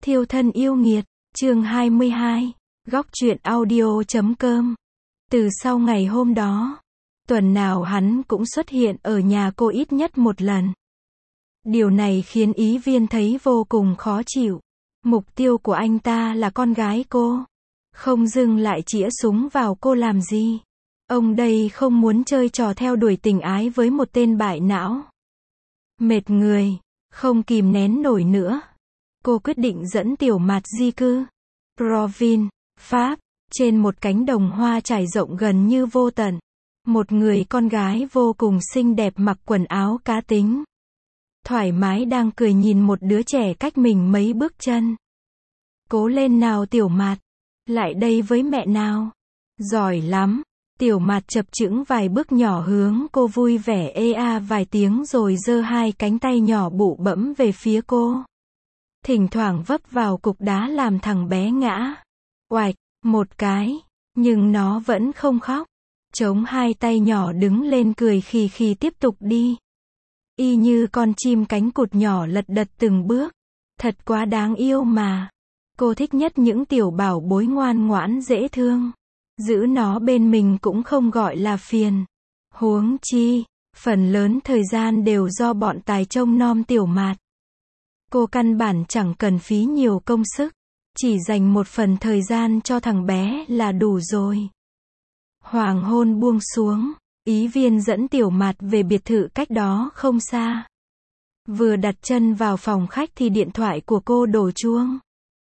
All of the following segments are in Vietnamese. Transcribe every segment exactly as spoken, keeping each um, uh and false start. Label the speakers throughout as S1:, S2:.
S1: Thiêu thân yêu nghiệt, chương hai mươi hai, góc truyện audio chấm com. Từ sau ngày hôm đó, tuần nào hắn cũng xuất hiện ở nhà cô ít nhất một lần. Điều này khiến Ý Viên thấy vô cùng khó chịu. Mục tiêu của anh ta là con gái cô. Không dừng lại chĩa súng vào cô làm gì. Ông đây không muốn chơi trò theo đuổi tình ái với một tên bại não. Mệt người, không kìm nén nổi nữa. Cô quyết định dẫn Tiểu Mạt di cư. Provins, Pháp, trên một cánh đồng hoa trải rộng gần như vô tận. Một người con gái vô cùng xinh đẹp mặc quần áo cá tính. Thoải mái đang cười nhìn một đứa trẻ cách mình mấy bước chân. Cố lên nào Tiểu Mạt. Lại đây với mẹ nào. Giỏi lắm. Tiểu Mạt chập chững vài bước nhỏ hướng cô vui vẻ ê a vài tiếng rồi giơ hai cánh tay nhỏ bụ bẫm về phía cô. Thỉnh thoảng vấp vào cục đá làm thằng bé ngã. Oạch, một cái. Nhưng nó vẫn không khóc. Chống hai tay nhỏ đứng lên cười khì khì tiếp tục đi. Y như con chim cánh cụt nhỏ lật đật từng bước. Thật quá đáng yêu mà. Cô thích nhất những tiểu bảo bối ngoan ngoãn dễ thương. Giữ nó bên mình cũng không gọi là phiền. Huống chi, phần lớn thời gian đều do bọn tài trông nom Tiểu Mạt. Cô căn bản chẳng cần phí nhiều công sức. Chỉ dành một phần thời gian cho thằng bé là đủ rồi. Hoàng hôn buông xuống. Ý Viên dẫn Tiểu Mạt về biệt thự cách đó không xa. Vừa đặt chân vào phòng khách thì điện thoại của cô đổ chuông.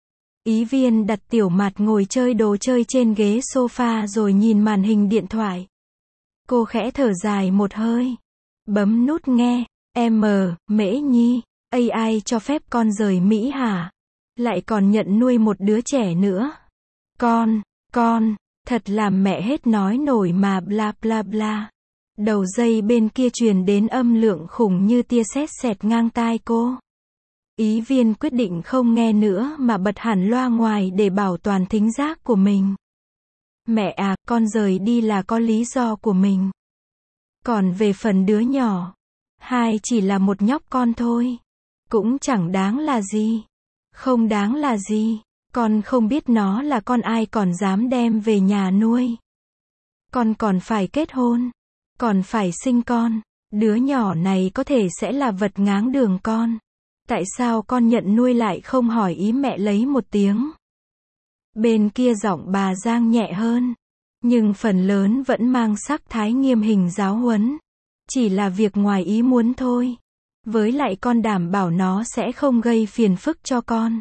S1: Ý Viên đặt Tiểu Mạt ngồi chơi đồ chơi trên ghế sofa rồi nhìn màn hình điện thoại. Cô khẽ thở dài một hơi. Bấm nút nghe. Em, Mễ Nhi, a i cho phép con rời Mỹ hả? Lại còn nhận nuôi một đứa trẻ nữa. Con, con, thật làm mẹ hết nói nổi mà bla bla bla. Đầu dây bên kia truyền đến âm lượng khủng như tia sét xẹt ngang tai cô. Ý Viên quyết định không nghe nữa mà bật hẳn loa ngoài để bảo toàn thính giác của mình. Mẹ à, con rời đi là có lý do của mình. Còn về phần đứa nhỏ, hai chỉ là một nhóc con thôi. Cũng chẳng đáng là gì. Không đáng là gì. Con không biết nó là con ai còn dám đem về nhà nuôi. Con còn phải kết hôn. Còn phải sinh con. Đứa nhỏ này có thể sẽ là vật ngáng đường con. Tại sao con nhận nuôi lại không hỏi ý mẹ lấy một tiếng? Bên kia giọng bà Giang nhẹ hơn. Nhưng phần lớn vẫn mang sắc thái nghiêm hình giáo huấn. Chỉ là việc ngoài ý muốn thôi. Với lại con đảm bảo nó sẽ không gây phiền phức cho con.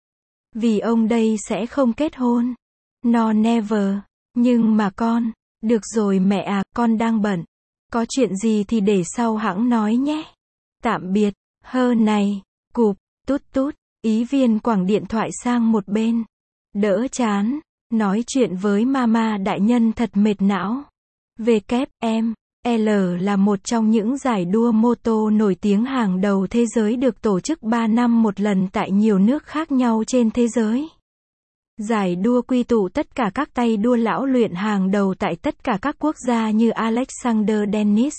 S1: Vì ông đây sẽ không kết hôn. No never. Nhưng mà con. Được rồi mẹ à, con đang bận. Có chuyện gì thì để sau hẵng nói nhé. Tạm biệt. Hơ này. Cụp. Tút tút. Ý Viên quẳng điện thoại sang một bên. Đỡ chán. Nói chuyện với mama đại nhân thật mệt não. vê kép em L là một trong những giải đua mô tô nổi tiếng hàng đầu thế giới được tổ chức ba năm một lần tại nhiều nước khác nhau trên thế giới. Giải đua quy tụ tất cả các tay đua lão luyện hàng đầu tại tất cả các quốc gia như Alexander Dennis,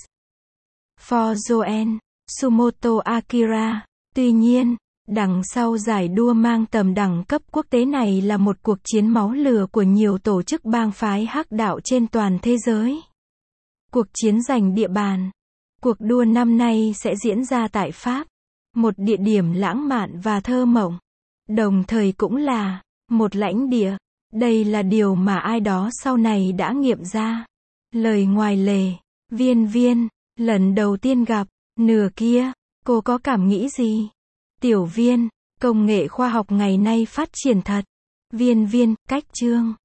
S1: Ford Joen, Sumoto Akira. Tuy nhiên, đằng sau giải đua mang tầm đẳng cấp quốc tế này là một cuộc chiến máu lửa của nhiều tổ chức bang phái hắc đạo trên toàn thế giới. Cuộc chiến giành địa bàn. Cuộc đua năm nay sẽ diễn ra tại Pháp, một địa điểm lãng mạn và thơ mộng, đồng thời cũng là một lãnh địa. Đây là điều mà ai đó sau này đã nghiệm ra. Lời ngoài lề. Viên Viên, lần đầu tiên gặp, nửa kia, cô có cảm nghĩ gì? Tiểu Viên, công nghệ khoa học ngày nay phát triển thật. Viên Viên, cách chương.